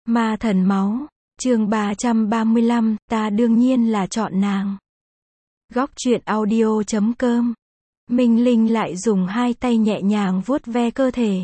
Ma thần máu, chương 335, ta đương nhiên là chọn nàng. Góc truyện audio.com. Minh Linh lại dùng hai tay nhẹ nhàng vuốt ve cơ thể.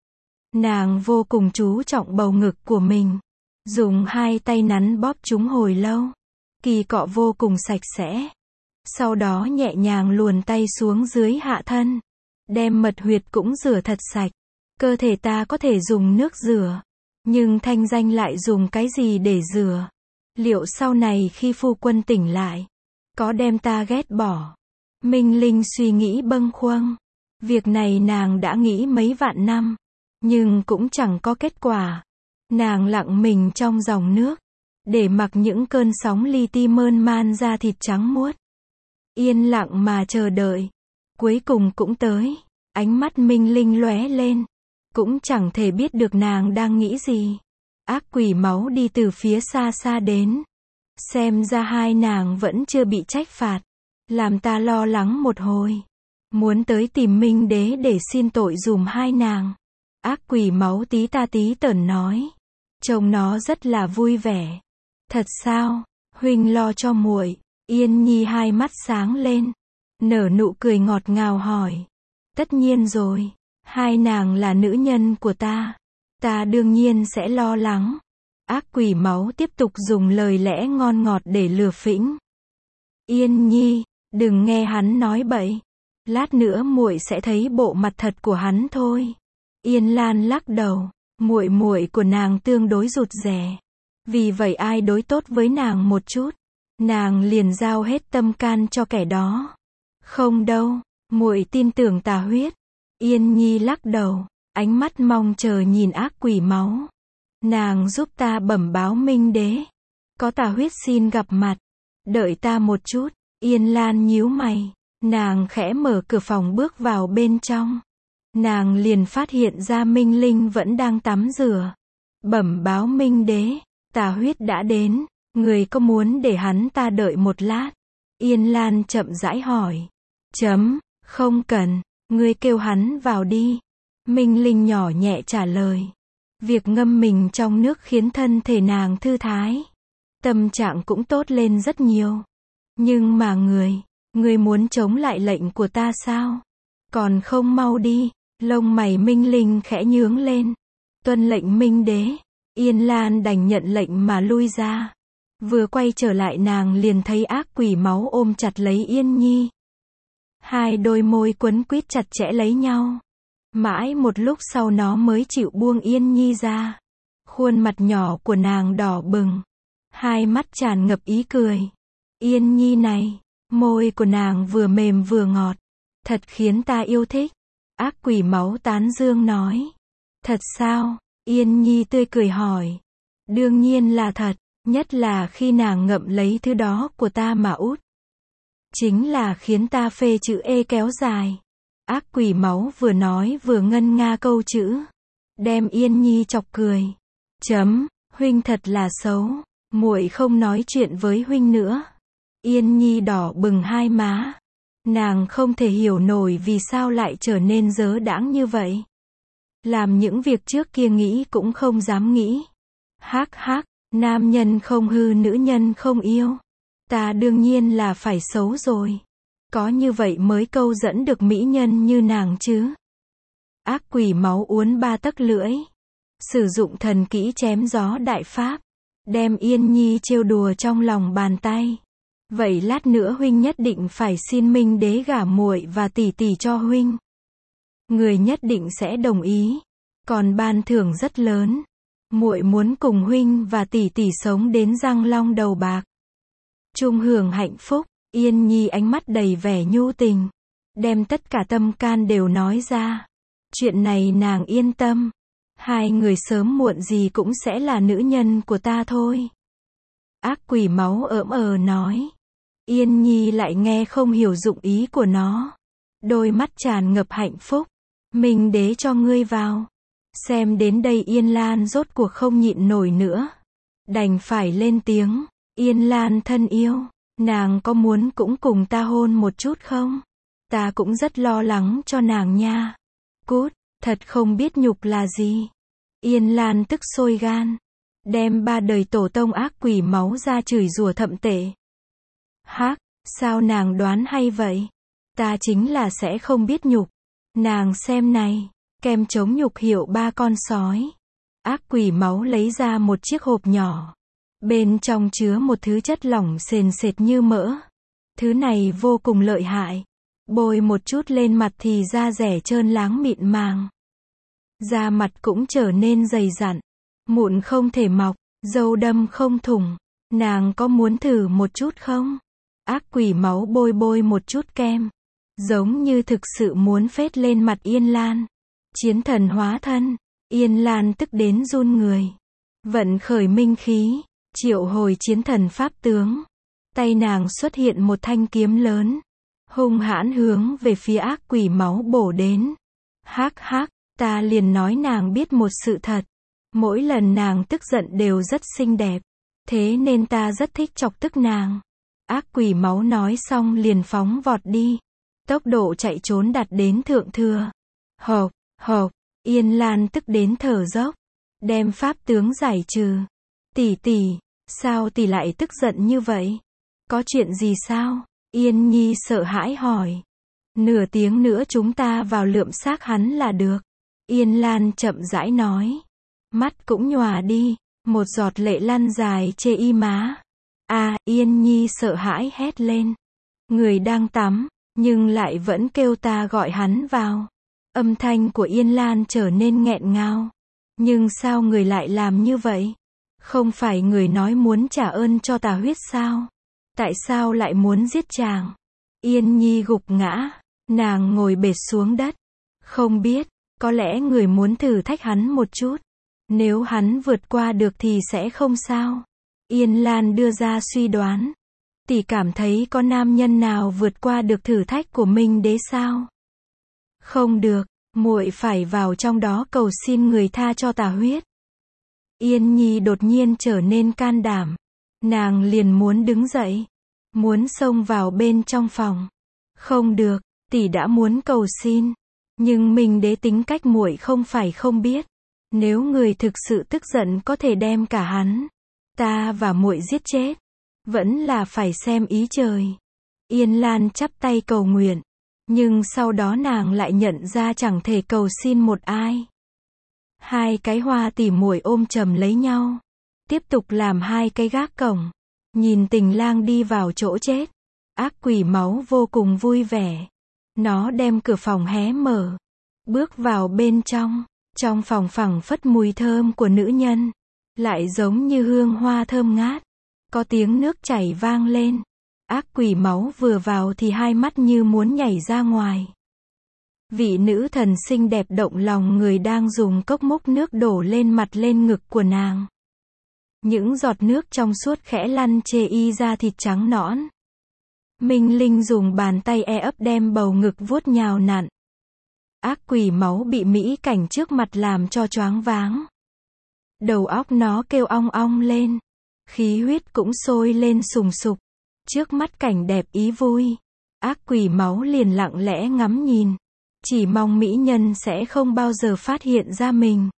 Nàng vô cùng chú trọng bầu ngực của mình. Dùng hai tay nắn bóp chúng hồi lâu. Kỳ cọ vô cùng sạch sẽ. Sau đó nhẹ nhàng luồn tay xuống dưới hạ thân. Đem mật huyệt cũng rửa thật sạch. Cơ thể ta có thể dùng nước rửa. Nhưng Thanh Danh lại dùng cái gì để rửa? Liệu sau này khi phu quân tỉnh lại, có đem ta ghét bỏ? Minh Linh suy nghĩ bâng khuâng. Việc này nàng đã nghĩ mấy vạn năm, nhưng cũng chẳng có kết quả. Nàng lặng mình trong dòng nước, để mặc những cơn sóng li ti mơn man ra thịt trắng muốt. Yên lặng mà chờ đợi. Cuối cùng cũng tới. Ánh mắt Minh Linh lóe lên. Cũng chẳng thể biết được nàng đang nghĩ gì. Ác quỷ máu đi từ phía xa xa đến. Xem ra hai nàng vẫn chưa bị trách phạt. Làm ta lo lắng một hồi. Muốn tới tìm Minh Đế để xin tội dùm hai nàng. Ác quỷ máu tí ta tí tởn nói. Trông nó rất là vui vẻ. Thật sao? Huynh lo cho muội. Yên Nhi hai mắt sáng lên. Nở nụ cười ngọt ngào hỏi. Tất nhiên rồi. Hai nàng là nữ nhân của ta. Ta đương nhiên sẽ lo lắng. Ác quỷ máu tiếp tục dùng lời lẽ ngon ngọt để lừa phỉnh. Yên Nhi, đừng nghe hắn nói bậy. Lát nữa muội sẽ thấy bộ mặt thật của hắn thôi. Yên Lan lắc đầu. Muội muội của nàng tương đối rụt rè. Vì vậy ai đối tốt với nàng một chút, nàng liền giao hết tâm can cho kẻ đó. Không đâu, muội tin tưởng tà huyết. Yên Nhi lắc đầu, ánh mắt mong chờ nhìn ác quỷ máu. Nàng giúp ta bẩm báo Minh Đế. Có tà huyết xin gặp mặt. Đợi ta một chút. Yên Lan nhíu mày. Nàng khẽ mở cửa phòng bước vào bên trong. Nàng liền phát hiện ra Minh Linh vẫn đang tắm rửa. Bẩm báo Minh Đế. Tà huyết đã đến. Người có muốn để hắn ta đợi một lát? Yên Lan chậm rãi hỏi. Không cần. Ngươi kêu hắn vào đi. Minh Linh nhỏ nhẹ trả lời. Việc ngâm mình trong nước khiến thân thể nàng thư thái. Tâm trạng cũng tốt lên rất nhiều. Nhưng mà ngươi muốn chống lại lệnh của ta sao? Còn không mau đi. Lông mày Minh Linh khẽ nhướng lên. Tuân lệnh Minh Đế. Yên Lan đành nhận lệnh mà lui ra. Vừa quay trở lại nàng liền thấy ác quỷ máu ôm chặt lấy Yên Nhi. Hai đôi môi quấn quýt chặt chẽ lấy nhau. Mãi một lúc sau nó mới chịu buông Yên Nhi ra. Khuôn mặt nhỏ của nàng đỏ bừng. Hai mắt tràn ngập ý cười. Yên Nhi này, môi của nàng vừa mềm vừa ngọt. Thật khiến ta yêu thích. Ác quỷ máu tán dương nói. Thật sao? Yên Nhi tươi cười hỏi. Đương nhiên là thật, nhất là khi nàng ngậm lấy thứ đó của ta mà út. Chính là khiến ta phê chữ ê kéo dài. Ác quỷ máu vừa nói vừa ngân nga câu chữ. Đem Yên Nhi chọc cười. Huynh thật là xấu. Muội không nói chuyện với huynh nữa. Yên Nhi đỏ bừng hai má. Nàng không thể hiểu nổi vì sao lại trở nên dớ đãng như vậy. Làm những việc trước kia nghĩ cũng không dám nghĩ. Hắc hắc, nam nhân không hư nữ nhân không yêu. Ta đương nhiên là phải xấu rồi. Có như vậy mới câu dẫn được mỹ nhân như nàng chứ. Ác quỷ máu uốn ba tấc lưỡi. Sử dụng thần kỹ chém gió đại pháp. Đem Yên Nhi trêu đùa trong lòng bàn tay. Vậy lát nữa huynh nhất định phải xin Minh Đế gả muội và tỷ tỷ cho huynh. Người nhất định sẽ đồng ý. Còn ban thưởng rất lớn. Muội muốn cùng huynh và tỷ tỷ sống đến răng long đầu bạc. Chung hưởng hạnh phúc. Yên Nhi ánh mắt đầy vẻ nhu tình. Đem tất cả tâm can đều nói ra. Chuyện này nàng yên tâm. Hai người sớm muộn gì cũng sẽ là nữ nhân của ta thôi. Ác quỷ máu nói. Yên Nhi lại nghe không hiểu dụng ý của nó. Đôi mắt tràn ngập hạnh phúc. Minh Đế cho ngươi vào. Xem đến đây Yên Lan rốt cuộc không nhịn nổi nữa. Đành phải lên tiếng. Yên Lan thân yêu. Nàng có muốn cũng cùng ta hôn một chút không? Ta cũng rất lo lắng cho nàng nha. Cút, thật không biết nhục là gì. Yên Lan tức sôi gan. đem 3 đời tổ tông ác quỷ máu ra chửi rủa thậm tệ. Hác, sao nàng đoán hay vậy? Ta chính là sẽ không biết nhục. Nàng xem này, kem chống nhục hiệu 3 con sói. Ác quỷ máu lấy ra một chiếc hộp nhỏ. Bên trong chứa một thứ chất lỏng sền sệt như mỡ. Thứ này vô cùng lợi hại. Bôi một chút lên mặt thì da rẻ trơn láng mịn màng. Da mặt cũng trở nên dày dặn. Mụn không thể mọc, râu đâm không thủng. Nàng có muốn thử một chút không? Ác quỷ máu bôi một chút kem. Giống như thực sự muốn phết lên mặt Yên Lan. Chiến thần hóa thân. Yên Lan tức đến run người. Vận khởi minh khí. Triệu hồi chiến thần pháp tướng. Tay nàng xuất hiện một thanh kiếm lớn. Hung hãn hướng về phía ác quỷ máu bổ đến. Hác hác, ta liền nói nàng biết một sự thật. Mỗi lần nàng tức giận đều rất xinh đẹp. Thế nên ta rất thích chọc tức nàng. Ác quỷ máu nói xong liền phóng vọt đi. Tốc độ chạy trốn đạt đến thượng thừa. Hộp, hộp, Yên Lan tức đến thở dốc. Đem pháp tướng giải trừ. Tỷ tỷ, sao tỷ lại tức giận như vậy? Có chuyện gì sao? Yên Nhi sợ hãi hỏi. Nửa tiếng nữa chúng ta vào lượm xác hắn là được. Yên Lan chậm rãi nói. Mắt cũng nhòa đi. Một giọt lệ lăn dài chê y má. Yên Nhi sợ hãi hét lên. Người đang tắm, nhưng lại vẫn kêu ta gọi hắn vào. Âm thanh của Yên Lan trở nên nghẹn ngào. Nhưng sao người lại làm như vậy? Không phải người nói muốn trả ơn cho Tà Huyết sao? Tại sao lại muốn giết chàng? Yên Nhi gục ngã. Nàng ngồi bệt xuống đất. Không biết, có lẽ người muốn thử thách hắn một chút. Nếu hắn vượt qua được thì sẽ không sao. Yên Lan đưa ra suy đoán. Tỷ cảm thấy có nam nhân nào vượt qua được thử thách của Minh Đế sao? Không được, muội phải vào trong đó cầu xin người tha cho Tà Huyết. Yên Nhi đột nhiên trở nên can đảm. Nàng liền muốn đứng dậy. Muốn xông vào bên trong phòng. Không được, tỷ đã muốn cầu xin. Nhưng Minh Đế tính cách muội không phải không biết. Nếu người thực sự tức giận có thể đem cả hắn, ta và muội giết chết. Vẫn là phải xem ý trời. Yên Lan chắp tay cầu nguyện. Nhưng sau đó nàng lại nhận ra chẳng thể cầu xin một ai. Hai cái hoa tỉ muội ôm chầm lấy nhau. Tiếp tục làm hai cái gác cổng. Nhìn Tình Lang đi vào chỗ chết. Ác quỷ máu vô cùng vui vẻ. Nó đem cửa phòng hé mở. Bước vào bên trong. Trong phòng phảng phất mùi thơm của nữ nhân. Lại giống như hương hoa thơm ngát. Có tiếng nước chảy vang lên. Ác quỷ máu vừa vào thì hai mắt như muốn nhảy ra ngoài. Vị nữ thần xinh đẹp động lòng người đang dùng cốc múc nước đổ lên mặt lên ngực của nàng. Những giọt nước trong suốt khẽ lăn chê y da thịt trắng nõn. Minh Linh dùng bàn tay ấp đem bầu ngực vuốt nhào nặn. Ác quỷ máu bị mỹ cảnh trước mặt làm cho choáng váng. Đầu óc nó kêu ong ong lên. Khí huyết cũng sôi lên sùng sục. Trước mắt cảnh đẹp ý vui. Ác quỷ máu liền lặng lẽ ngắm nhìn. Chỉ mong mỹ nhân sẽ không bao giờ phát hiện ra mình.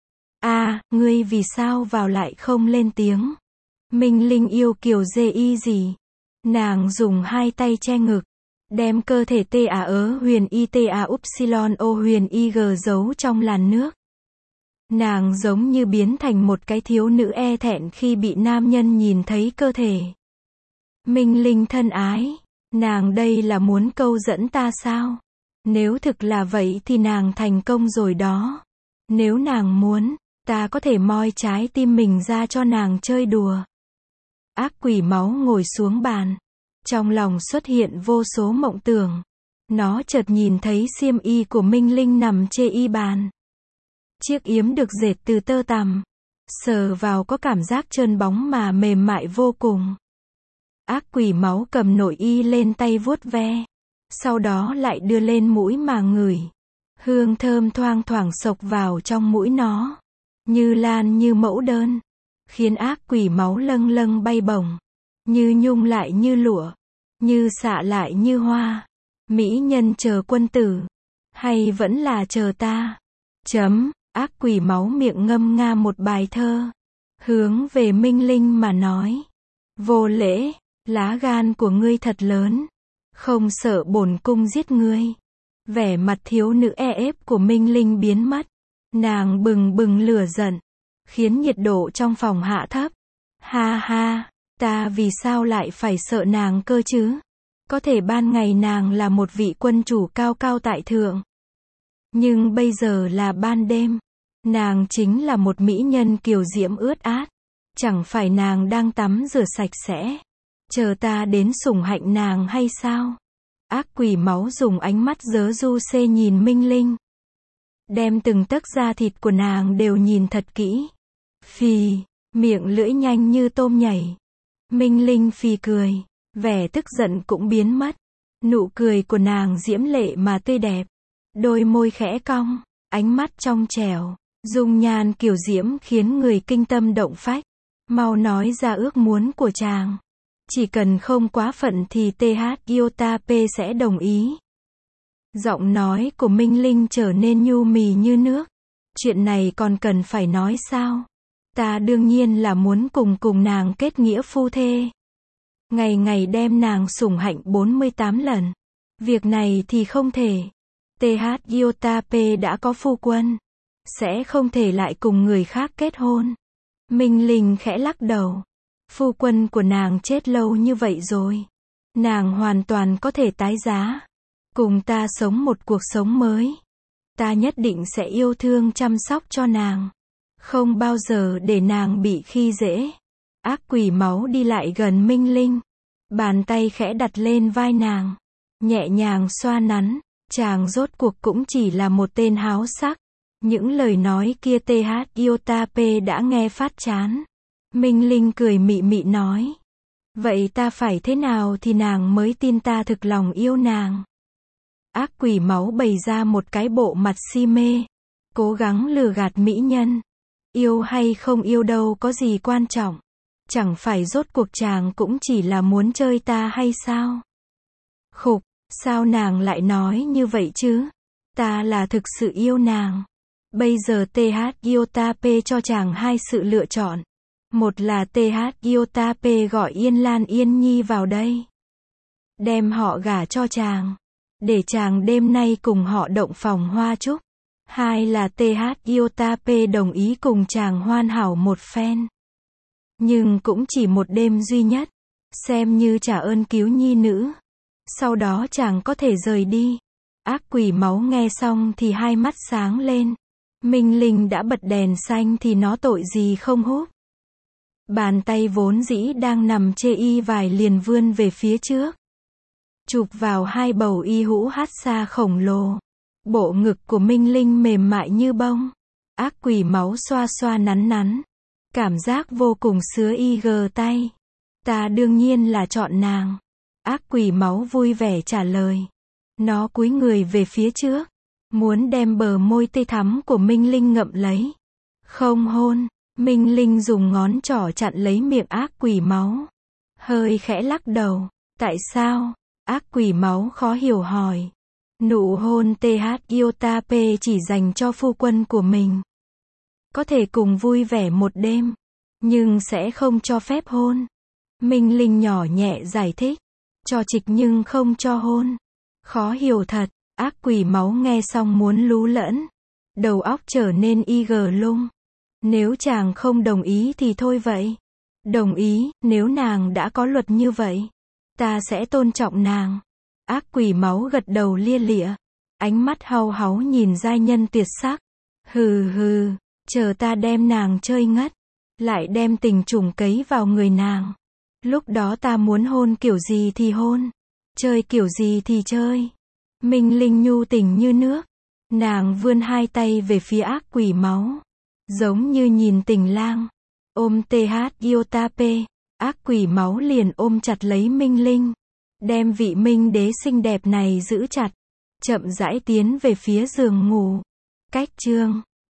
Ngươi vì sao vào lại không lên tiếng? Minh Linh yêu kiều dê y gì? Nàng dùng hai tay che ngực. Đem cơ thể huyền y upsilon o huyền y g giấu trong làn nước. Nàng giống như biến thành một cái thiếu nữ e thẹn khi bị nam nhân nhìn thấy cơ thể. Minh Linh thân ái, nàng đây là muốn câu dẫn ta sao? Nếu thực là vậy thì nàng thành công rồi đó. Nếu nàng muốn, ta có thể moi trái tim mình ra cho nàng chơi đùa. Ác quỷ máu ngồi xuống bàn. Trong lòng xuất hiện vô số mộng tưởng. Nó chợt nhìn thấy xiêm y của Minh Linh nằm trên y bàn. Chiếc yếm được dệt từ tơ tằm. Sờ vào có cảm giác trơn bóng mà mềm mại vô cùng. Ác quỷ máu cầm nội y lên tay vuốt ve. Sau đó lại đưa lên mũi mà ngửi. Hương thơm thoang thoảng xộc vào trong mũi nó. Như lan như mẫu đơn. Khiến ác quỷ máu lâng lâng bay bổng. Như nhung lại như lụa. Như xạ lại như hoa. Mỹ nhân chờ quân tử. Hay vẫn là chờ ta? Ác quỷ máu miệng ngâm nga một bài thơ. hướng về Minh Linh mà nói. Vô lễ, lá gan của ngươi thật lớn. Không sợ bổn cung giết ngươi. Vẻ mặt thiếu nữ e ép của Minh Linh biến mất. Nàng bừng bừng lửa giận, khiến nhiệt độ trong phòng hạ thấp. Ha ha, ta vì sao lại phải sợ nàng cơ chứ? Có thể ban ngày nàng là một vị quân chủ cao cao tại thượng. Nhưng bây giờ là ban đêm. Nàng chính là một mỹ nhân kiều diễm ướt át. Chẳng phải nàng đang tắm rửa sạch sẽ. Chờ ta đến sủng hạnh nàng hay sao? Ác quỷ máu dùng ánh mắt giớ du xê nhìn Minh Linh. Đem từng tấc da thịt của nàng đều nhìn thật kỹ. Phì, miệng lưỡi nhanh như tôm nhảy. Minh Linh phì cười. Vẻ tức giận cũng biến mất. Nụ cười của nàng diễm lệ mà tươi đẹp. Đôi môi khẽ cong, ánh mắt trong trẻo, dung nhan kiều diễm khiến người kinh tâm động phách. Mau nói ra ước muốn của chàng. Chỉ cần không quá phận thì TH Yotape sẽ đồng ý. Giọng nói của Minh Linh trở nên nhu mì như nước. Chuyện này còn cần phải nói sao? Ta đương nhiên là muốn cùng nàng kết nghĩa phu thê. Ngày ngày đem nàng sủng hạnh 48 lần. Việc này thì không thể. TH Yotape đã có phu quân. Sẽ không thể lại cùng người khác kết hôn. Minh Linh khẽ lắc đầu. Phu quân của nàng chết lâu như vậy rồi. Nàng hoàn toàn có thể tái giá. Cùng ta sống một cuộc sống mới. Ta nhất định sẽ yêu thương chăm sóc cho nàng. Không bao giờ để nàng bị khi dễ. Ác quỷ máu đi lại gần Minh Linh. Bàn tay khẽ đặt lên vai nàng. Nhẹ nhàng xoa nắn. Chàng rốt cuộc cũng chỉ là một tên háo sắc. Những lời nói kia TH Yotape đã nghe phát chán. Minh Linh cười mị mị nói. Vậy ta phải thế nào thì nàng mới tin ta thực lòng yêu nàng? Ác quỷ máu bày ra một cái bộ mặt si mê. Cố gắng lừa gạt mỹ nhân. Yêu hay không yêu đâu có gì quan trọng. Chẳng phải rốt cuộc chàng cũng chỉ là muốn chơi ta hay sao? Khục, sao nàng lại nói như vậy chứ? Ta là thực sự yêu nàng. Bây giờ TH Yotape cho chàng hai sự lựa chọn. Một là TH Yotape gọi Yên Lan Yên Nhi vào đây. Đem họ gả cho chàng. Để chàng đêm nay cùng họ động phòng hoa chúc. Hai là TH Yotape đồng ý cùng chàng hoàn hảo một phen. Nhưng cũng chỉ một đêm duy nhất. Xem như trả ơn cứu nhi nữ. Sau đó chàng có thể rời đi. Ác quỷ máu nghe xong thì hai mắt sáng lên. Minh Linh đã bật đèn xanh thì nó tội gì không húp. Bàn tay vốn dĩ đang nằm chê y vải liền vươn về phía trước. Chụp vào hai bầu y hũ hát xa khổng lồ. Bộ ngực của Minh Linh mềm mại như bông. Ác quỷ máu xoa xoa nắn nắn. Cảm giác vô cùng sứa y gờ tay. Ta đương nhiên là chọn nàng. Ác quỷ máu vui vẻ trả lời. Nó cúi người về phía trước. Muốn đem bờ môi tươi thắm của Minh Linh ngậm lấy. Không hôn. Minh Linh dùng ngón trỏ chặn lấy miệng ác quỷ máu. Hơi khẽ lắc đầu. Tại sao? Ác quỷ máu khó hiểu hỏi. Nụ hôn TH Yotape chỉ dành cho phu quân của mình. Có thể cùng vui vẻ một đêm. Nhưng sẽ không cho phép hôn. Minh Linh nhỏ nhẹ giải thích. Cho trịch nhưng không cho hôn. Khó hiểu thật. Ác quỷ máu nghe xong muốn lú lẫn. Đầu óc trở nên y gờ lung. Nếu chàng không đồng ý thì thôi vậy. Đồng ý, nếu nàng đã có luật như vậy. Ta sẽ tôn trọng nàng. Ác quỷ máu gật đầu lia lịa. Ánh mắt hau háu nhìn giai nhân tuyệt sắc. Hừ hừ, chờ ta đem nàng chơi ngất. Lại đem tình trùng cấy vào người nàng. Lúc đó ta muốn hôn kiểu gì thì hôn. Chơi kiểu gì thì chơi. Minh Linh nhu tình như nước. Nàng vươn hai tay về phía ác quỷ máu. Giống như nhìn tình lang. Ôm TH Yotape. Ác quỷ máu liền ôm chặt lấy Minh Linh. Đem vị minh đế xinh đẹp này giữ chặt. Chậm rãi tiến về phía giường ngủ. Cách chương